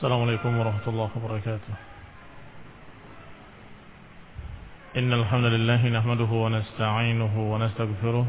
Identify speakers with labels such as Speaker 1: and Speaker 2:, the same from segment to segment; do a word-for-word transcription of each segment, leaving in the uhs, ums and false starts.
Speaker 1: السلام عليكم ورحمة الله وبركاته. إن الحمد لله نحمده ونستعينه ونستغفره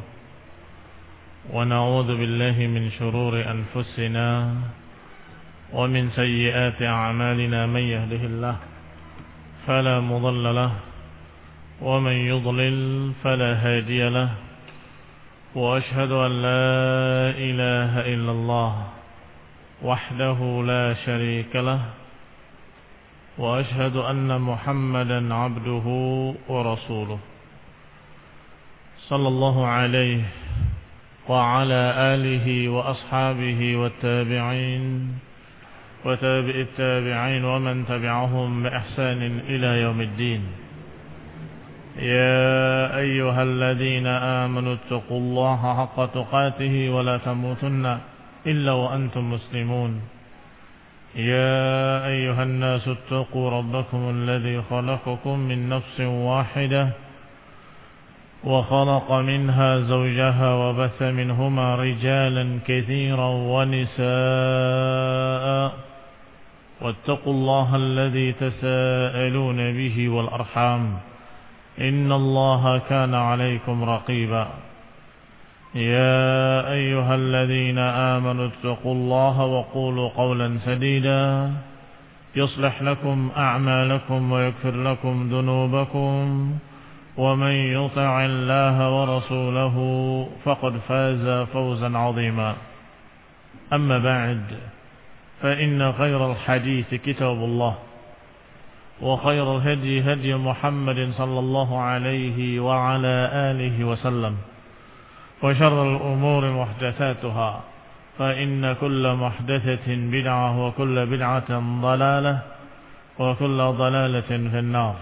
Speaker 1: ونعوذ بالله من شرور أنفسنا ومن سيئات أعمالنا. من يهده الله فلا مضل له ومن يضلل فلا هادي له وأشهد أن لا إله إلا الله وحده لا شريك له وأشهد أن محمدا عبده ورسوله صلى الله عليه وعلى آله وأصحابه والتابعين وتابع التابعين ومن تبعهم بإحسان إلى يوم الدين. يا أيها الذين آمنوا اتقوا الله حق تقاته ولا تموتن إلا وأنتم مسلمون. يا أيها الناس اتقوا ربكم الذي خلقكم من نفس واحدة وخلق منها زوجها وبث منهما رجالا كثيرا ونساء واتقوا الله الذي تساءلون به والأرحام إن الله كان عليكم رقيبا. يا أيها الذين آمنوا اتقوا الله وقولوا قولا سديدا يصلح لكم أعمالكم ويغفر لكم ذنوبكم ومن يطع الله ورسوله فقد فاز فوزا عظيما. أما بعد فإن خير الحديث كتاب الله وخير الهدي هدي محمد صلى الله عليه وعلى آله وسلم وشر الأمور محدثاتها فإن كل محدثة بدعة وكل بدعة ضلالة وكل ضلالة في النار.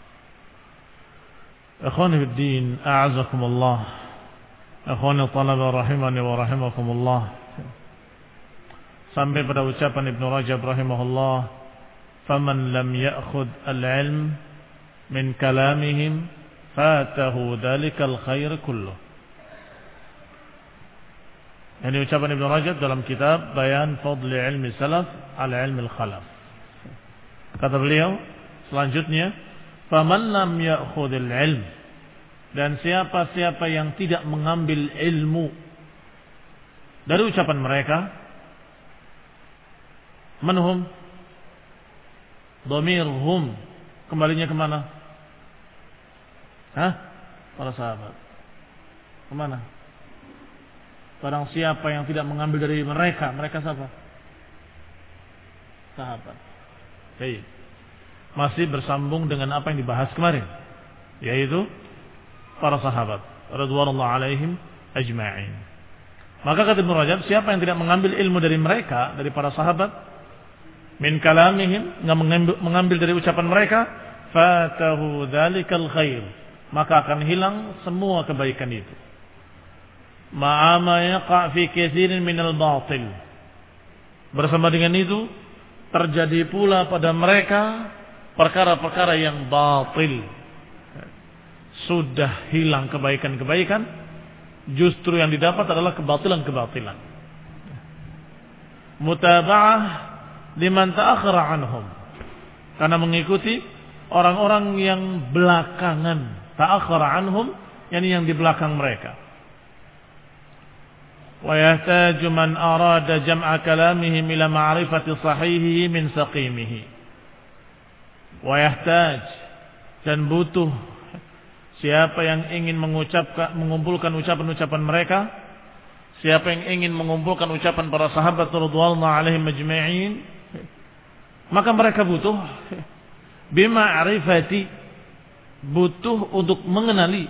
Speaker 1: إخواني في الدين أعزكم الله. إخواني الطلبة رحمني ورحمكم الله. Sampai pada ucapan Ibnu Rajab rahimahullah, faman lam ya'khud al-ilm min kalamihim fatahu dhalikal khair kulluh. Ini ucapan Ibnu Rajab dalam kitab Bayan Fadli Ilmi Salaf ala Ilmi Al-Khalaf. Kata beliau selanjutnya, faman lam ya'khudil ilm, dan siapa-siapa yang tidak mengambil ilmu dari ucapan mereka, manhum, dhamir hum, kembalinya kemana? Hah? Para sahabat. Kemana? Barang siapa yang tidak mengambil dari mereka, mereka siapa? Sahabat. Baik. Masih bersambung dengan apa yang dibahas kemarin, yaitu para sahabat radhiyallahu alaihim ajma'in. Maka kata Ibnu Rajab, siapa yang tidak mengambil ilmu dari mereka, dari para sahabat, min kalamihim, enggak mengambil, mengambil dari ucapan mereka, fatahu dzalikal khair, maka akan hilang semua kebaikan itu. Ma'ama yaqa' fi katsirin minal batil, bersama dengan itu terjadi pula pada mereka perkara-perkara yang batil. Sudah hilang kebaikan-kebaikan, justru yang didapat adalah kebatilan-kebatilan. Mutaba'ah liman ta'akhkhara anhum, karena mengikuti orang-orang yang belakangan, ta'akhkhara anhum, yakni yang di belakang mereka. Wa yahtaju man arada jam'a kalamihim ila ma'rifati sahihihi min saqimihi. Wa yahtaj, dan butuh siapa yang ingin mengucapkan, mengumpulkan ucapan-ucapan mereka, siapa yang ingin mengumpulkan ucapan para sahabat radhiyallahu alaihim ajma'in, maka mereka butuh bima'rifati, butuh untuk mengenali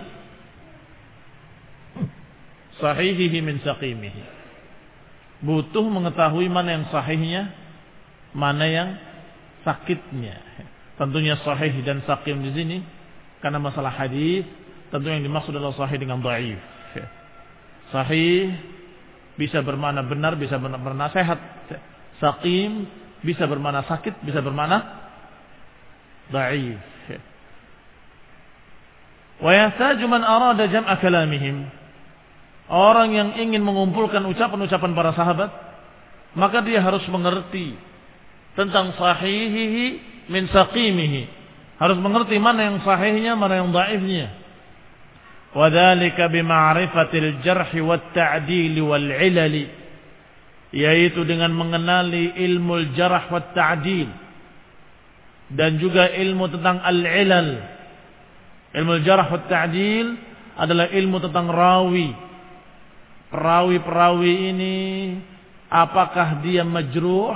Speaker 1: sahihihi min saqimihi, butuh mengetahui mana yang sahihnya, mana yang sakitnya. Tentunya sahih dan saqim di sini karena masalah hadis, tentu yang dimaksud adalah sahih dengan dhaif. Sahih bisa bermakna benar, bisa bermakna sehat. Saqim bisa bermakna sakit, bisa bermakna dhaif. Wa yahtaju man arada jam'a kalamihim, orang yang ingin mengumpulkan ucapan-ucapan para sahabat, maka dia harus mengerti tentang sahihihi min saqimihi. Harus mengerti mana yang sahihnya, mana yang dhaifnya. Wa dzalika bi ma'rifatil jarh wat ta'dil wal 'ilal. Yaitu dengan mengenali ilmu jarh wat ta'dil dan juga ilmu tentang al-'ilal. Ilmu jarh wat ta'dil adalah ilmu tentang rawi. Perawi-perawi ini apakah dia majruh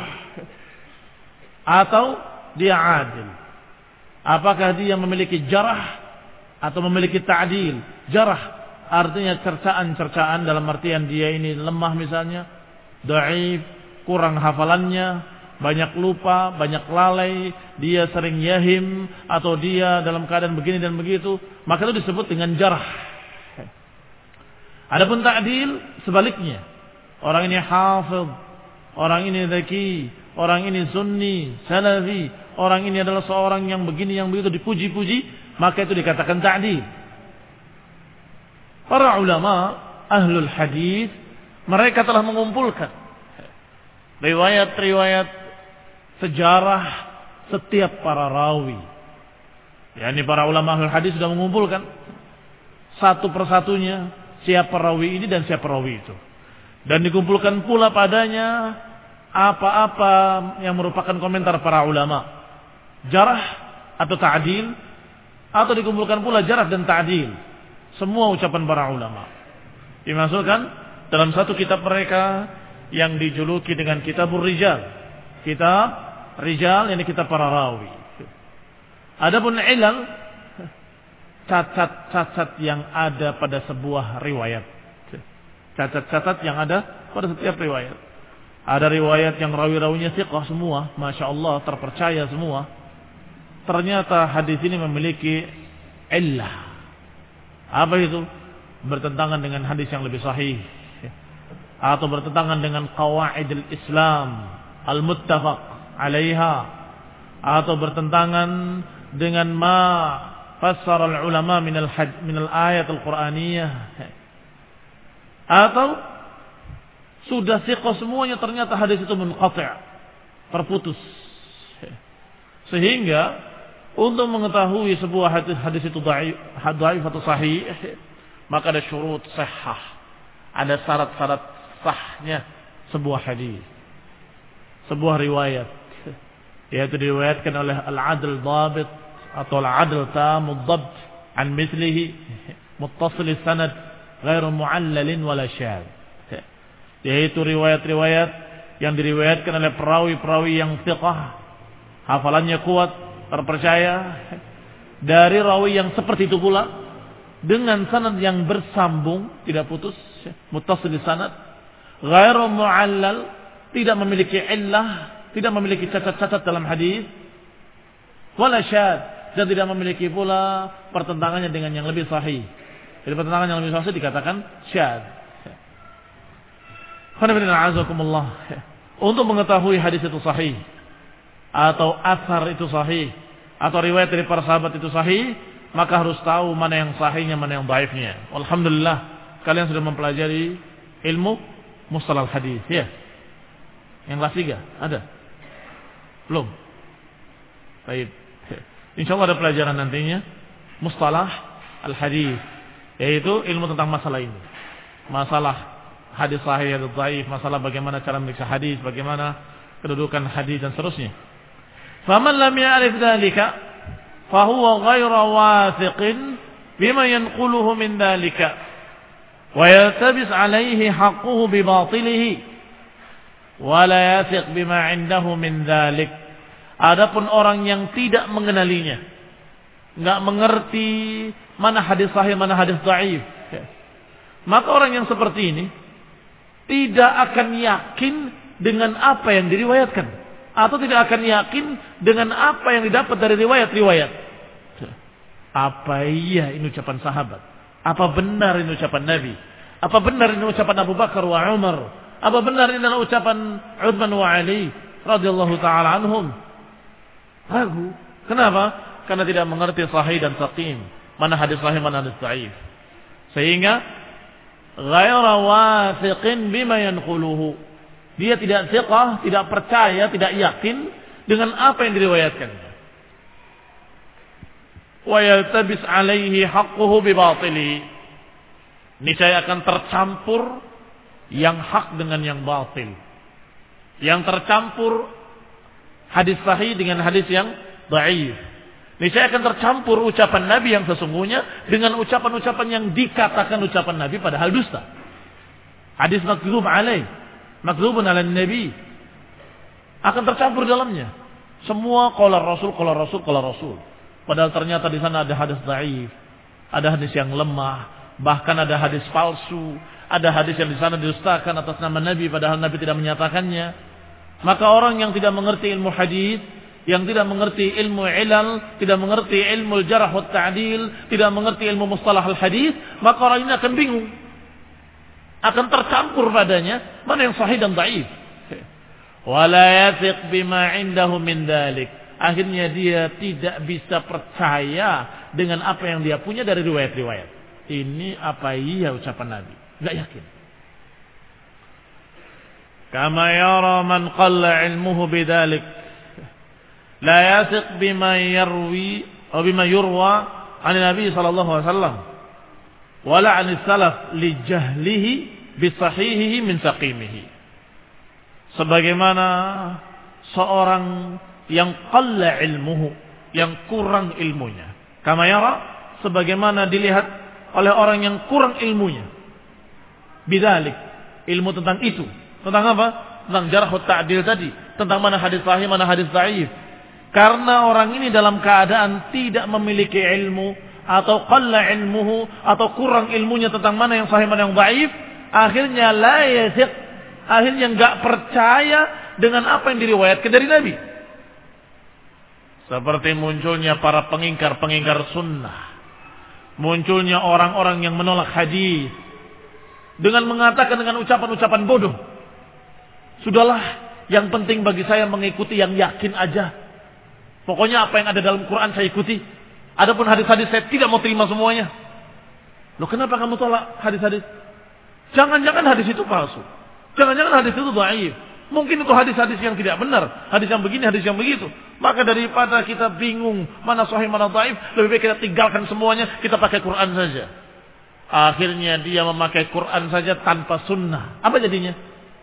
Speaker 1: atau dia adil? Apakah dia memiliki jarah atau memiliki ta'dil? Jarah artinya cercaan-cercaan dalam artian dia ini lemah misalnya, dhaif, kurang hafalannya, banyak lupa, banyak lalai, dia sering yahim atau dia dalam keadaan begini dan begitu, maka itu disebut dengan jarah. Adapun ta'dil sebaliknya. Orang ini hafidh, orang ini zaki, orang ini sunni, salafi, orang ini adalah seorang yang begini yang begitu dipuji-puji, maka itu dikatakan ta'dil. Para ulama ahlul hadis mereka telah mengumpulkan riwayat-riwayat sejarah setiap para rawi. Yani para ulama ahlul hadis sudah mengumpulkan satu persatunya siapa rawi ini dan siapa rawi itu. Dan dikumpulkan pula padanya apa-apa yang merupakan komentar para ulama. Jarah atau ta'dil, atau dikumpulkan pula jarah dan ta'dil. Semua ucapan para ulama dimasukkan dalam satu kitab mereka yang dijuluki dengan Kitabur Rijal. Kitab Rijal, ini kitab para rawi. Adapun ilal, cacat-cacat yang ada pada sebuah riwayat. Cacat-cacat yang ada pada setiap riwayat. Ada riwayat yang rawi-rawinya thiqah semua, Masya Allah, terpercaya semua. Ternyata hadis ini memiliki illah. Apa itu? Bertentangan dengan hadis yang lebih sahih, atau bertentangan dengan qawaidul Islam al-muttafaq alaiha, atau bertentangan dengan ma fassara al-ulama min al-had min al-ayat al-Qur'aniyah, atau sudah thiqah semuanya ternyata hadis itu munqati', terputus. Sehingga untuk mengetahui sebuah hadis hadis itu dhaif atau sahih, maka ada syurut sahih, ada syarat-syarat sahnya sebuah hadis, sebuah riwayat, yaitu diriwayatkan oleh al-adl dhabit atau al-adl tamud dhabt an mithlihi muttasil sanad ghairu mu'allalin wala syadz, yaitu riwayat-riwayat yang diriwayatkan oleh perawi-perawi yang thiqah, hafalannya kuat, terpercaya, dari rawi yang seperti itu pula dengan sanad yang bersambung, tidak putus, muttasil sanad, ghairu mu'allal, tidak memiliki illah, tidak memiliki cacat-cacat dalam hadis, wala syadz, dan tidak memiliki pula pertentangannya dengan yang lebih sahih. Jadi pertentangan yang lebih sahih dikatakan syadz. Untuk mengetahui hadis itu sahih atau asar itu sahih atau riwayat dari para sahabat itu sahih, maka harus tahu mana yang sahihnya, mana yang dhaifnya. Alhamdulillah kalian sudah mempelajari ilmu mustalah hadis, ya. Yang kelas tiga ada? Belum? Baik. Insyaallah ada pelajaran nantinya mustalah al-hadis, yaitu ilmu tentang masalah ini. Masalah hadis sahih atau dhaif, masalah bagaimana cara meriksa hadis, bagaimana kedudukan hadis dan seterusnya. Faman lam ya'rif dzalika fa huwa ghairu wathiqin bima yanquluhu min dzalika wa yaltabis 'alayhi haqquhu bi batilihi wa la yathiq bima 'indahu min dzalik. Adapun orang yang tidak mengenalinya, enggak mengerti mana hadis sahih, mana hadis dhaif, maka orang yang seperti ini tidak akan yakin dengan apa yang diriwayatkan, atau tidak akan yakin dengan apa yang didapat dari riwayat-riwayat. Apa iya ini ucapan sahabat? Apa benar ini ucapan Nabi? Apa benar ini ucapan Abu Bakar wa Umar? Apa benar ini adalah ucapan Uthman wa Ali radhiyallahu taala anhum? Ragu. Kenapa? Karena tidak mengerti sahih dan saqim, mana hadis sahih, mana hadis dhaif. Sehingga ghairu wathiqin bima yanquluhu. Dia tidak thiqah, tidak percaya, tidak yakin dengan apa yang diriwayatkannya. Wa yaltabis alaihi haqquhu bi batili. Niscaya akan tercampur yang hak dengan yang batil. Yang tercampur hadis sahih dengan hadis yang dhaif. Niscaya akan tercampur ucapan Nabi yang sesungguhnya dengan ucapan-ucapan yang dikatakan ucapan Nabi padahal dusta. Hadis makdzub alaih, makdzubun ala Nabi, akan tercampur dalamnya. Semua qala Rasul, qala Rasul, qala Rasul. Padahal ternyata di sana ada hadis dhaif, ada hadis yang lemah, bahkan ada hadis palsu, ada hadis yang di sana didustakan atas nama Nabi padahal Nabi tidak menyatakannya. Maka orang yang tidak mengerti ilmu hadis, yang tidak mengerti ilmu ilal, tidak mengerti ilmu jarh wa ta'dil, tidak mengerti ilmu mustalah al-hadis, maka orang ini akan bingung. Akan tercampur padanya mana yang sahih dan dhaif. Wala yathiq bima 'indahu min dzalik. Akhirnya dia tidak bisa percaya dengan apa yang dia punya dari riwayat-riwayat. Ini apa iya ucapan Nabi? Enggak yakin. Kama yara man qalla ilmuhu bidzalik. La yathiq bima yarwi atau bima yurwa 'an Nabi sallallahu alaihi wasallam wala 'an salaf li jahlihi bi sahihihi min saqimihi. Sebagaimana seorang yang qalla ilmuhu, yang kurang ilmunya. Kama yara, sebagaimana dilihat oleh orang yang kurang ilmunya. Bidzalik, ilmu tentang itu. Tentang apa? Tentang jarh wa ta'dil tadi, tentang mana hadis sahih, mana hadis dhaif. Karena orang ini dalam keadaan tidak memiliki ilmu atau qalla ilmuhu atau kurang ilmunya tentang mana yang sahih, mana yang dhaif, akhirnya la yathiq, akhirnya enggak percaya dengan apa yang diriwayatkan dari Nabi. Seperti munculnya para pengingkar-pengingkar sunnah, munculnya orang-orang yang menolak hadis dengan mengatakan dengan ucapan-ucapan bodoh, sudahlah, yang penting bagi saya mengikuti yang yakin aja. Pokoknya apa yang ada dalam Quran saya ikuti. Adapun hadis-hadis saya tidak mau terima semuanya. Loh, kenapa kamu tolak hadis-hadis? Jangan-jangan hadis itu palsu. Jangan-jangan hadis itu dhaif. Mungkin itu hadis-hadis yang tidak benar, hadis yang begini, hadis yang begitu. Maka daripada kita bingung mana sahih, mana dhaif, lebih baik kita tinggalkan semuanya, kita pakai Quran saja. Akhirnya dia memakai Quran saja tanpa sunnah. Apa jadinya?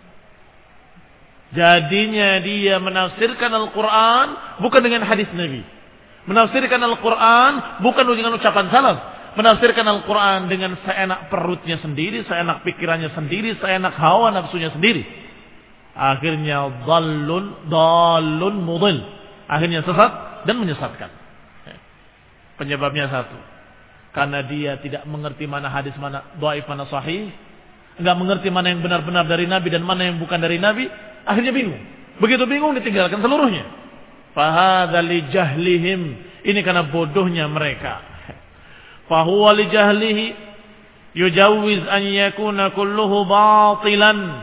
Speaker 1: Jadinya dia menafsirkan Al-Quran bukan dengan hadis Nabi. Menafsirkan Al-Quran bukan dengan ucapan salaf. Menafsirkan Al-Quran dengan seenak perutnya sendiri, seenak pikirannya sendiri, seenak hawa nafsunya sendiri. Akhirnya dhallun, dhallun mudil. Akhirnya sesat dan menyesatkan. Penyebabnya satu. Karena dia tidak mengerti mana hadis, mana dhaif, mana sahih. Enggak mengerti mana yang benar-benar dari Nabi dan mana yang bukan dari Nabi. Akhirnya bingung. Begitu bingung ditinggalkan seluruhnya. Fahadha li jahlihim. Ini karena bodohnya mereka. Fahuwa li jahlihi yujawwiz an yakuna kulluhu batilan.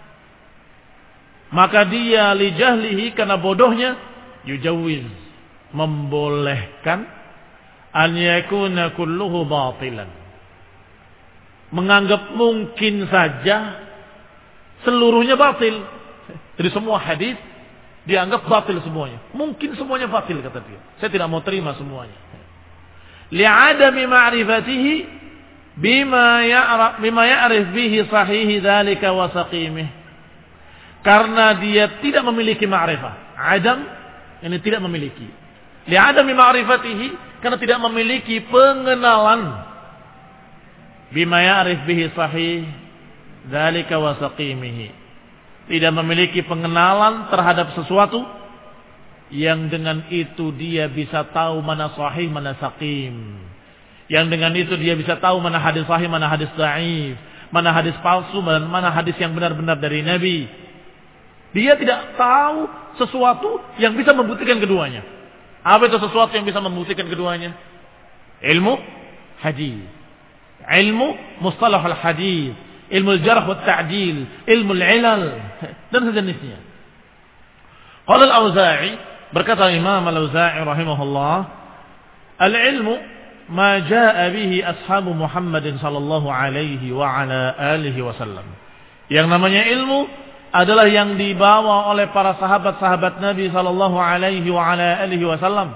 Speaker 1: Maka dia li jahlihi karena bodohnya yujawwiz, membolehkan an yakuna kulluhu batilan. Menganggap mungkin saja seluruhnya batil. Jadi semua hadis dianggap batil semuanya. Mungkin semuanya batil kata dia. Saya tidak mau terima semuanya. Li'adami ma'rifatihi bima ya'rif bima ya'rif bihi sahihi dzalika wa saqimih. Karena dia tidak memiliki ma'rifah. Adam ini tidak memiliki. Li'adami ma'rifatihi, karena tidak memiliki pengenalan bima ya'rif bihi sahih dzalika wa saqimih. Tidak memiliki pengenalan terhadap sesuatu yang dengan itu dia bisa tahu mana sahih, mana saqim. Yang dengan itu dia bisa tahu mana hadis sahih, mana hadis dhaif, mana hadis palsu, dan mana hadis yang benar-benar dari Nabi. Dia tidak tahu sesuatu yang bisa membuktikan keduanya. Apa itu sesuatu yang bisa membuktikan keduanya? Ilmu hadis, ilmu mustalah al-hadis, ilmu al-jarh wa ta'dil, ilmu al-ilal dan sejenisnya. Qala al-Auza'i, berkata Imam al-Auza'i rahimahullah, al-ilmu ma jaa bihi ashabu Muhammadin sallallahu alaihi wa ala alihi wasallam. Yang namanya ilmu adalah yang dibawa oleh para sahabat-sahabat Nabi sallallahu alaihi wa ala alihi wasallam.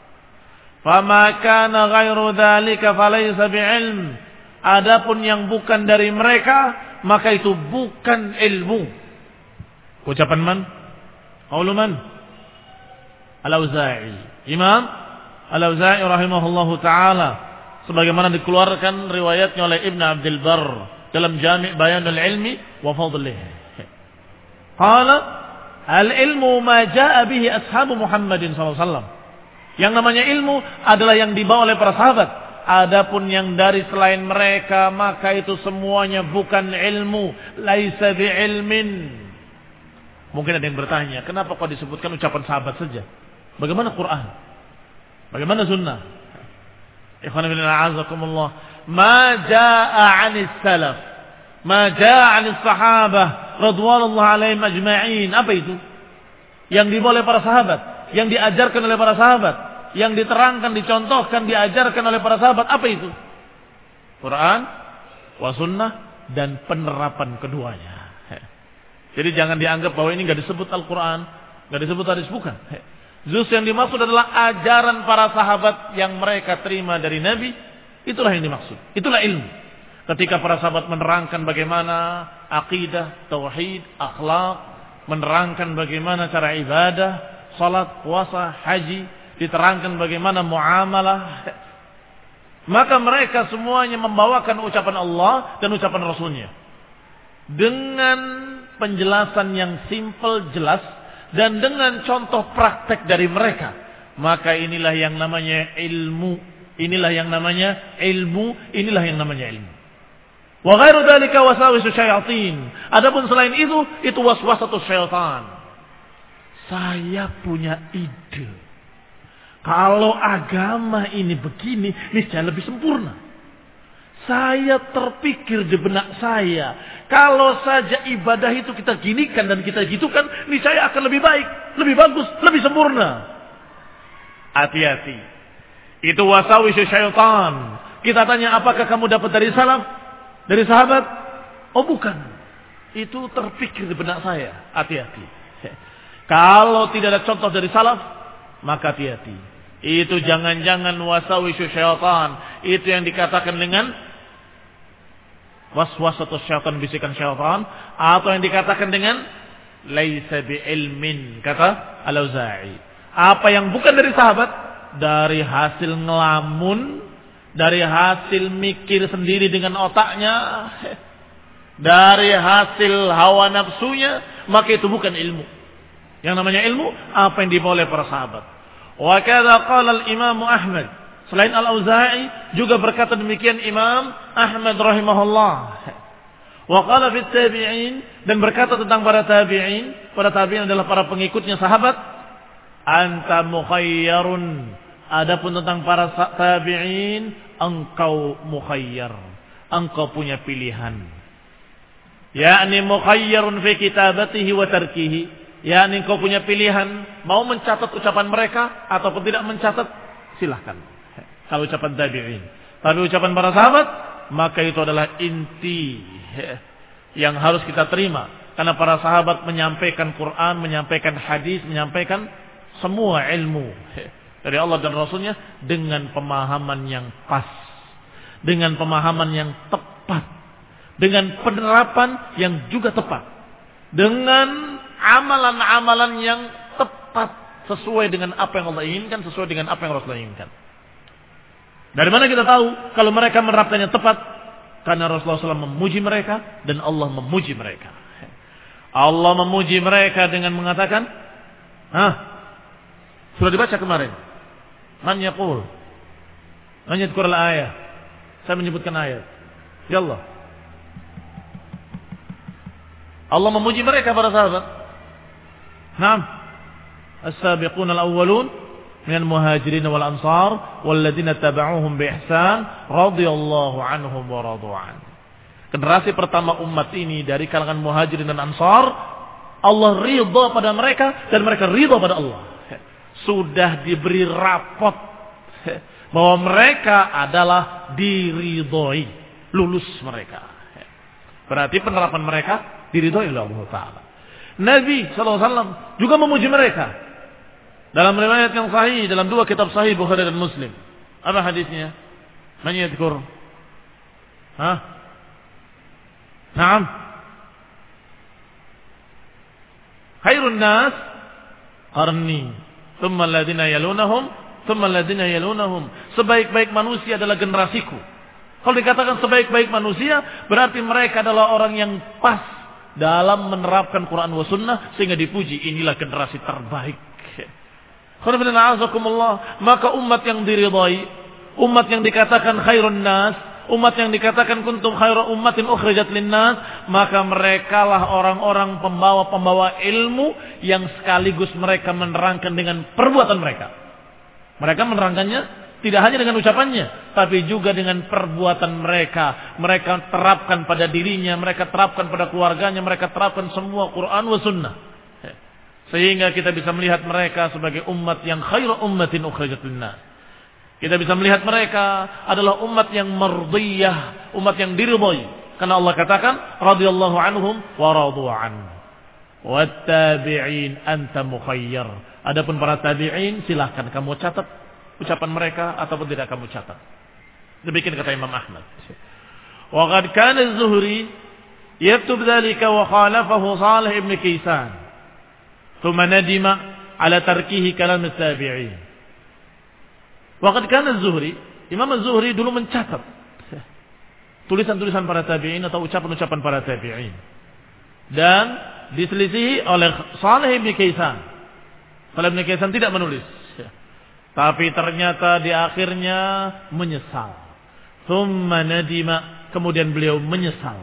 Speaker 1: Fama kana ghairu dzalika falaysa bi'ilm. Adapun yang bukan dari mereka, maka itu bukan ilmu. Ucapan man? Qaulu man? Al-Auza'i. Imam Al-Auza'i rahimahullahu taala, sebagaimana dikeluarkan riwayatnya oleh Ibn Abdul Barr dalam Jami' Bayanul Ilmi wa Fadlihi. Qala al-ilmu ma jaa bihi ashabu Muhammadin sallallahu alaihi wasallam. Yang namanya ilmu adalah yang dibawa oleh para sahabat. Adapun yang dari selain mereka, maka itu semuanya bukan ilmu, laisa bi'ilmin. Mungkin ada yang bertanya, kenapa kok disebutkan ucapan sahabat saja? Bagaimana Quran? Bagaimana sunnah? Ikhwan fillah a'azakumullah. Ma jaa 'anis salaf, ma jaa 'anis sahabah radhiyallahu alaihim ajma'in. Apa itu? Yang dibawa oleh para sahabat, yang diajarkan oleh para sahabat, yang diterangkan, dicontohkan, diajarkan oleh para sahabat. Apa itu? Quran wa sunnah dan penerapan keduanya. Jadi jangan dianggap bahwa ini enggak disebut Al-Quran, enggak disebut hadis, bukan. Justru yang dimaksud adalah ajaran para sahabat yang mereka terima dari Nabi. Itulah yang dimaksud. Itulah ilmu. Ketika para sahabat menerangkan bagaimana akidah, tauhid, akhlak, menerangkan bagaimana cara ibadah, salat, puasa, haji, diterangkan bagaimana muamalah, maka mereka semuanya membawakan ucapan Allah dan ucapan Rasulnya dengan penjelasan yang simpel, jelas, dan dengan contoh praktek dari mereka. Maka inilah yang namanya ilmu. Inilah yang namanya ilmu. Inilah yang namanya ilmu. Wa ghairu dzalika waswasu syayatin. Adapun selain itu, itu waswasatus syaitan. Saya punya ide. Kalau agama ini begini, niscaya lebih sempurna. Saya terpikir di benak saya, kalau saja ibadah itu kita ginikan dan kita gitukan, niscaya akan lebih baik, lebih bagus, lebih sempurna. Hati-hati. Itu wasawis syaitan. Kita tanya, apakah kamu dapat dari salaf? Dari sahabat? Oh bukan. Itu terpikir di benak saya. Hati-hati. Kalau tidak ada contoh dari salaf, maka hati-hati. Itu jangan-jangan wasawis syaitan. Itu yang dikatakan dengan waswasatus syaitan, bisikan syaitan, atau yang dikatakan dengan laisa bi'ilmin, kata Al-Auza'i. Apa yang bukan dari sahabat, dari hasil ngelamun, dari hasil mikir sendiri dengan otaknya, dari hasil hawa nafsunya, maka itu bukan ilmu. Yang namanya ilmu, apa yang dibawa oleh para sahabat. Wa kadza qala al-Imam Ahmad. Selain Al-Auza'i juga berkata demikian Imam Ahmad rahimahullah. Wa qala fit tabi'in, dan berkata tentang para tabi'in, para tabi'in adalah para pengikutnya sahabat, anta mukhayyarun. Adapun tentang para tabi'in, engkau mukhayyar. Engkau punya pilihan. Yakni mukhayyarun fi kitabatihi wa tarkihi. Yakni engkau punya pilihan, mau mencatat ucapan mereka ataupun tidak mencatat, silahkan. Kalau ucapan tabi'in. Tapi ucapan para sahabat, maka itu adalah inti yang harus kita terima. Karena para sahabat menyampaikan Quran, menyampaikan hadis, menyampaikan semua ilmu dari Allah dan Rasulnya dengan pemahaman yang pas, dengan pemahaman yang tepat, dengan penerapan yang juga tepat, dengan amalan-amalan yang tepat sesuai dengan apa yang Allah inginkan, sesuai dengan apa yang Rasulullah inginkan. Dari mana kita tahu kalau mereka menerapkannya tepat? Karena Rasulullah shallallahu alaihi wasallam memuji mereka dan Allah memuji mereka. Allah memuji mereka dengan mengatakan, ah, sudah dibaca kemarin. Man yaqul, man yadhkur al-ayah. Saya menyebutkan ayat. Ya Allah. Allah memuji mereka para sahabat. Naam. As-sabiqun al-awwalun من المهاجرين والأنصار والذين تبعوهم بإحسان رضي الله عنهم ورضوا عنه. Generasi pertama umat ini dari kalangan muhajirin dan ansar, Allah ridha pada mereka dan mereka ridha pada Allah. Sudah diberi rapot bahwa mereka adalah diridhoi, lulus mereka. Berarti penerapan mereka diridhoi oleh Allah Ta'ala. Nabi sallallahu alaihi wasallam juga memuji mereka. Dalam riwayat yang sahih, dalam dua kitab sahih Bukhari dan Muslim. Apa hadisnya? Man yadhkur? Hah? Naam. Khairun nas qarni, thumma alladhina yalunahum, thumma alladhina yalunahum. Sebaik-baik manusia adalah generasiku. Kalau dikatakan sebaik-baik manusia, berarti mereka adalah orang yang pas dalam menerapkan Quran wa sunnah sehingga dipuji. Inilah generasi terbaik. Maka umat yang diridhai, umat yang dikatakan khairun nas, umat yang dikatakan kuntum khairu ummatin ukhrijat linnas, maka merekalah orang-orang pembawa-pembawa ilmu yang sekaligus mereka menerangkan dengan perbuatan mereka. Mereka menerangkannya tidak hanya dengan ucapannya, tapi juga dengan perbuatan mereka. Mereka terapkan pada dirinya, mereka terapkan pada keluarganya, mereka terapkan semua Quran wa sunnah. Sehingga kita bisa melihat mereka sebagai umat yang khairu ummatin ukhrijat linnas. Kita bisa melihat mereka adalah umat yang mardiyah, umat yang diridhai. Karena Allah katakan, radhiyallahu anhum wa radu an. Wattabi'in anta mukhayyar. Adapun para tabi'in, silahkan kamu catat ucapan mereka ataupun tidak kamu catat. Demikian kata Imam Ahmad. Wa qad kana az-Zuhri yaktub dzalika wa khalafahu Shalih ibn Kaysan. Thumma nadima ala tarkihi kalam at-tabi'in. Wa qad kana az-Zuhri, Imam az-Zuhri dulu mencatat tulisan-tulisan para tabi'in atau ucapan-ucapan para tabi'in. Dan diselisihi oleh Shalih ibn Kaysan. Shalih ibn Kaysan tidak menulis. Tapi ternyata di akhirnya menyesal. Thumma nadima, kemudian beliau menyesal.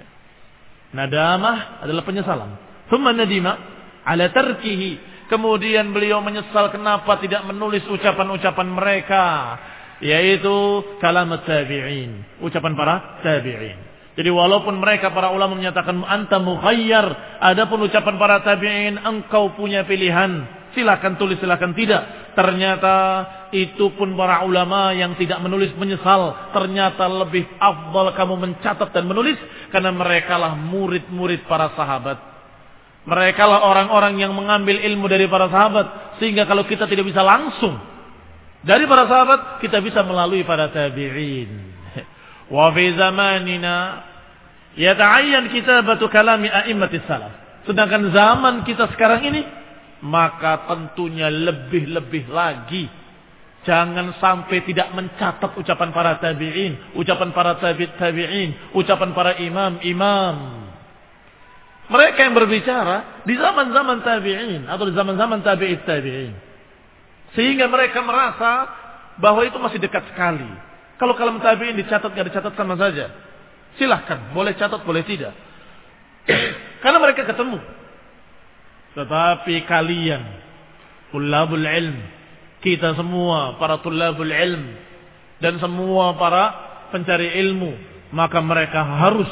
Speaker 1: Nadamah adalah penyesalan. Thumma nadima ala tarkihi, kemudian beliau menyesal kenapa tidak menulis ucapan-ucapan mereka, yaitu kalam tabi'in, ucapan para tabi'in. Jadi walaupun mereka para ulama menyatakan anta mukhayyar, adapun ucapan para tabi'in engkau punya pilihan, silakan tulis silakan tidak. Ternyata itu pun para ulama yang tidak menulis menyesal. Ternyata lebih afdal kamu mencatat dan menulis, karena merekalah murid-murid para sahabat. Mereka lah orang-orang yang mengambil ilmu dari para sahabat. Sehingga kalau kita tidak bisa langsung dari para sahabat, kita bisa melalui para tabi'in. Wa fi zamanina yata'ayyan kitabatu kalami a'immatis salaf. Sedangkan zaman kita sekarang ini, maka tentunya lebih-lebih lagi jangan sampai tidak mencatat ucapan para tabi'in, ucapan para tabi'in, ucapan para imam-imam. Mereka yang berbicara di zaman-zaman tabi'in atau di zaman-zaman tabi'it tabi'in. Sehingga mereka merasa bahwa itu masih dekat sekali. Kalau kalam tabi'in dicatat gak dicatat sama saja. Silahkan, boleh catat, boleh tidak. Karena mereka ketemu. Tetapi kalian, tulabul ilm, kita semua para tulabul ilm, dan semua para pencari ilmu, maka mereka harus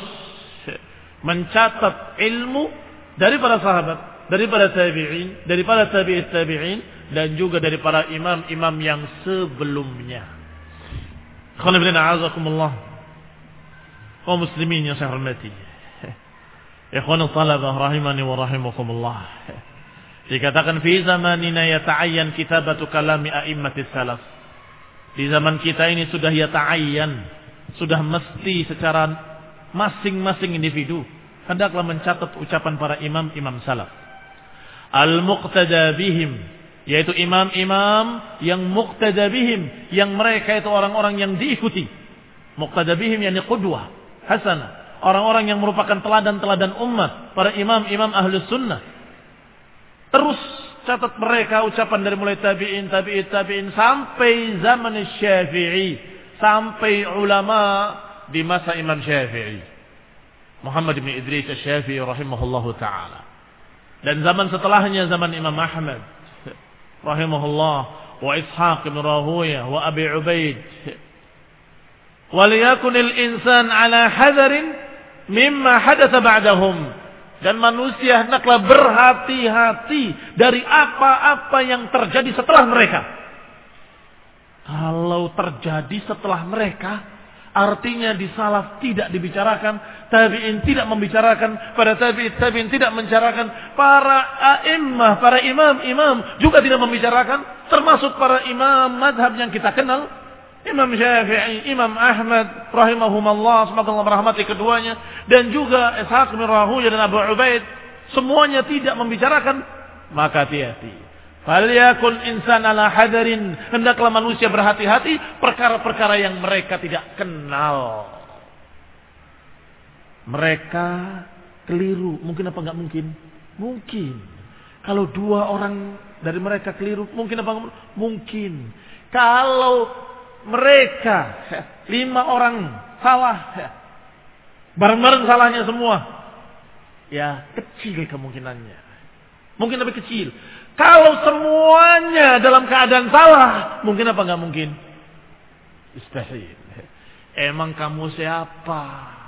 Speaker 1: mencatat ilmu dari para sahabat, dari para tabi'in, dari para tabi'it tabi'in, dan juga dari para imam-imam yang sebelumnya. Khalifina a'azakumullah, kaum muslimin yang saya hormati, ikhwan talabah rahimani wa rahimakumullah. Dikatakan fi zamanina yata'ayyan kitabatu kalami a'immatis salaf. Di zaman kita ini sudah yata'ayyan, sudah mesti secara masing-masing individu hendaklah mencatat ucapan para imam-imam salaf. Al-muqtada bihim, yaitu imam-imam yang muqtada bihim, yang mereka itu orang-orang yang diikuti. Muqtada bihim yakni qudwah hasanah, orang-orang yang merupakan teladan-teladan umat, para imam-imam ahlus sunnah. Terus catat mereka ucapan dari mulai tabi'in, tabi'it tabi'in sampai zaman Syafi'i, sampai ulama di masa Imam Syafi'i, Muhammad bin Idris Asy-Syafi'i rahimahullahu taala. Dan zaman setelahnya zaman Imam Ahmad rahimahullah, wa Ishaq bin Rahuyah, wa Abi Ubaid. Waliyakunil insan ala hadarin mimma hadatsa ba'dahum. Dan manusia hendaklah berhati-hati dari apa-apa yang terjadi setelah mereka. Kalau terjadi setelah mereka, Artinya di salaf tidak dibicarakan, tabi'in tidak membicarakan, para tabi'in tabi'in tidak membicarakan, para a'immah, para imam-imam juga tidak membicarakan, termasuk para imam madhab yang kita kenal, Imam Syafi'i, Imam Ahmad rahimahumullah, semoga Allah merahmati keduanya, dan juga Ishaq bin Rahuya dan Abu Ubaid, semuanya tidak membicarakan. Maka hati-hati. Falyakun insan ala hadarin, hendaklah manusia berhati-hati perkara-perkara yang mereka tidak kenal. Mereka keliru, mungkin apa enggak mungkin? Mungkin. Kalau dua orang dari mereka keliru, mungkin apa enggak? Mungkin. Kalau mereka lima orang salah, bareng-bareng salahnya semua, ya kecil kemungkinannya. Mungkin lebih kecil. Kalau semuanya dalam keadaan salah, mungkin apa enggak mungkin? Mustahil. Emang kamu siapa?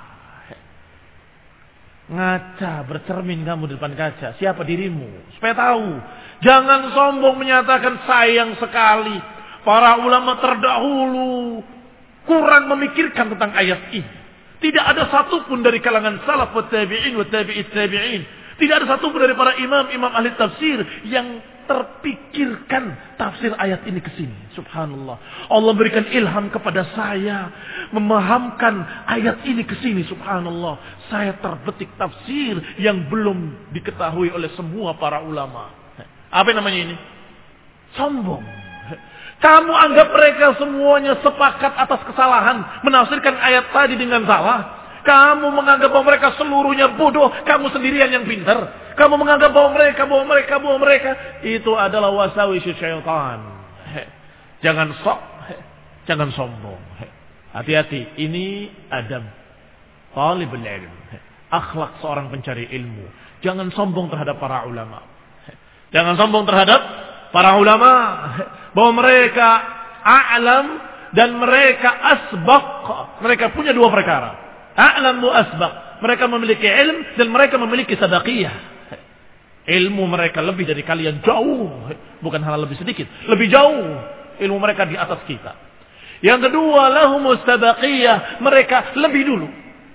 Speaker 1: Ngaca, bercermin kamu di depan kaca. Siapa dirimu? Supaya tahu. Jangan sombong menyatakan sayang sekali. Para ulama terdahulu kurang memikirkan tentang ayat ini. Tidak ada satupun dari kalangan salaf wa tabi'in wa tabi'it tabi'in. Tidak ada satupun dari para imam-imam ahli tafsir yang terpikirkan tafsir ayat ini ke sini. Subhanallah. Allah berikan ilham kepada saya memahamkan ayat ini ke sini. Subhanallah. Saya terbetik tafsir yang belum diketahui oleh semua para ulama. Apa namanya ini? Sombong. Kamu anggap mereka semuanya sepakat atas kesalahan, menafsirkan ayat tadi dengan salah. Kamu menganggap bahwa mereka seluruhnya bodoh, kamu sendirian yang pintar. Kamu menganggap bahwa mereka, bahwa mereka, bahwa mereka itu adalah wasawis syaitan. Jangan sok, jangan sombong. Hati-hati, ini adab talibul ilm, akhlak seorang pencari ilmu. Jangan sombong terhadap para ulama. Jangan sombong terhadap para ulama bahwa mereka a'lam dan mereka asbaq. Mereka punya dua perkara. A'lam wa asbaq. Mereka memiliki ilm dan mereka memiliki sadaqiyah. Ilmu mereka lebih dari kalian jauh. Bukan hal lebih sedikit, lebih jauh. Ilmu mereka di atas kita. Yang kedua, lahumus sadaqiyah. Mereka lebih dulu.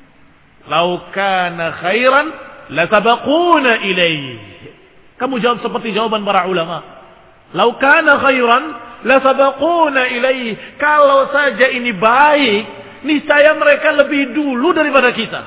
Speaker 1: Lau kana khairan la sabaquna ilaih. Kamu jawab seperti jawaban para ulama. Lau kana khairan la sabaquna ilaih. Kalau saja ini baik, niscaya mereka lebih dulu daripada kita.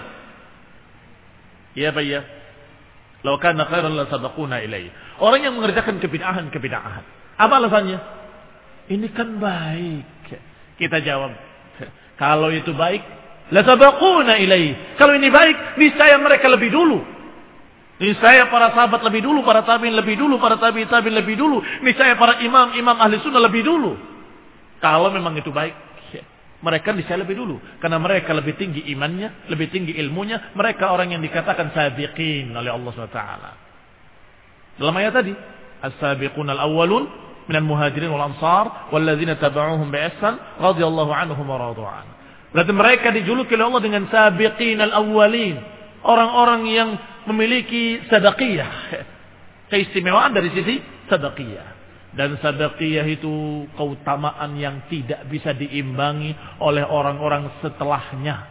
Speaker 1: Ya Pak ya. Lau kana khairan la sabaquna ilaih. Orang yang mengerjakan kebid'ahan-kebid'ahan. Apa alasannya? Ini kan baik. Kita jawab, kalau itu baik, la sabaquna ilaih. Kalau ini baik, niscaya mereka lebih dulu. Niscaya para sahabat lebih dulu, para tabi'in lebih dulu, para tabi'in tabi'in lebih dulu. Niscaya para imam-imam ahli sunnah lebih dulu. Kalau memang itu baik, mereka niscaya lebih dulu. Karena mereka lebih tinggi imannya, lebih tinggi ilmunya. Mereka orang yang dikatakan sabiqin oleh Allah subhanahu wa taala. Dalam ayat tadi, as-sabiqun al-awwalun minal muhajirin wal ansar walladzina taba'uuhum bi ihsan radhiyallahu anhum wa radu an. Berarti mereka dijuluki oleh Allah dengan sabiqin al-awwalin. Orang-orang yang memiliki sadaqiyah, keistimewaan dari sisi sadaqiyah. Dan sadaqiyah itu keutamaan yang tidak bisa diimbangi oleh orang-orang setelahnya.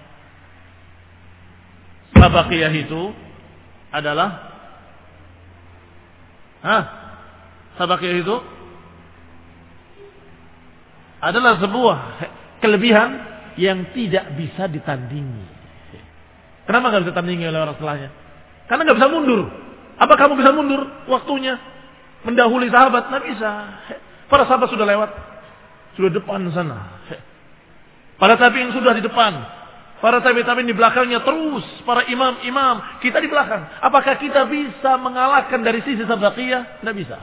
Speaker 1: Sadaqiyah itu adalah Hah? Sadaqiyah itu adalah sebuah kelebihan yang tidak bisa ditandingi. Kenapa nggak bisa tandingi oleh orang setelahnya? Karena nggak bisa mundur. Apa kamu bisa mundur waktunya? Mendahului sahabat? Nggak bisa. Para sahabat sudah lewat. Sudah depan sana. Para tabi'in sudah di depan. Para tabi'in di belakangnya terus. Para imam-imam. Kita di belakang. Apakah kita bisa mengalahkan dari sisi sadaqiyah? Nggak bisa.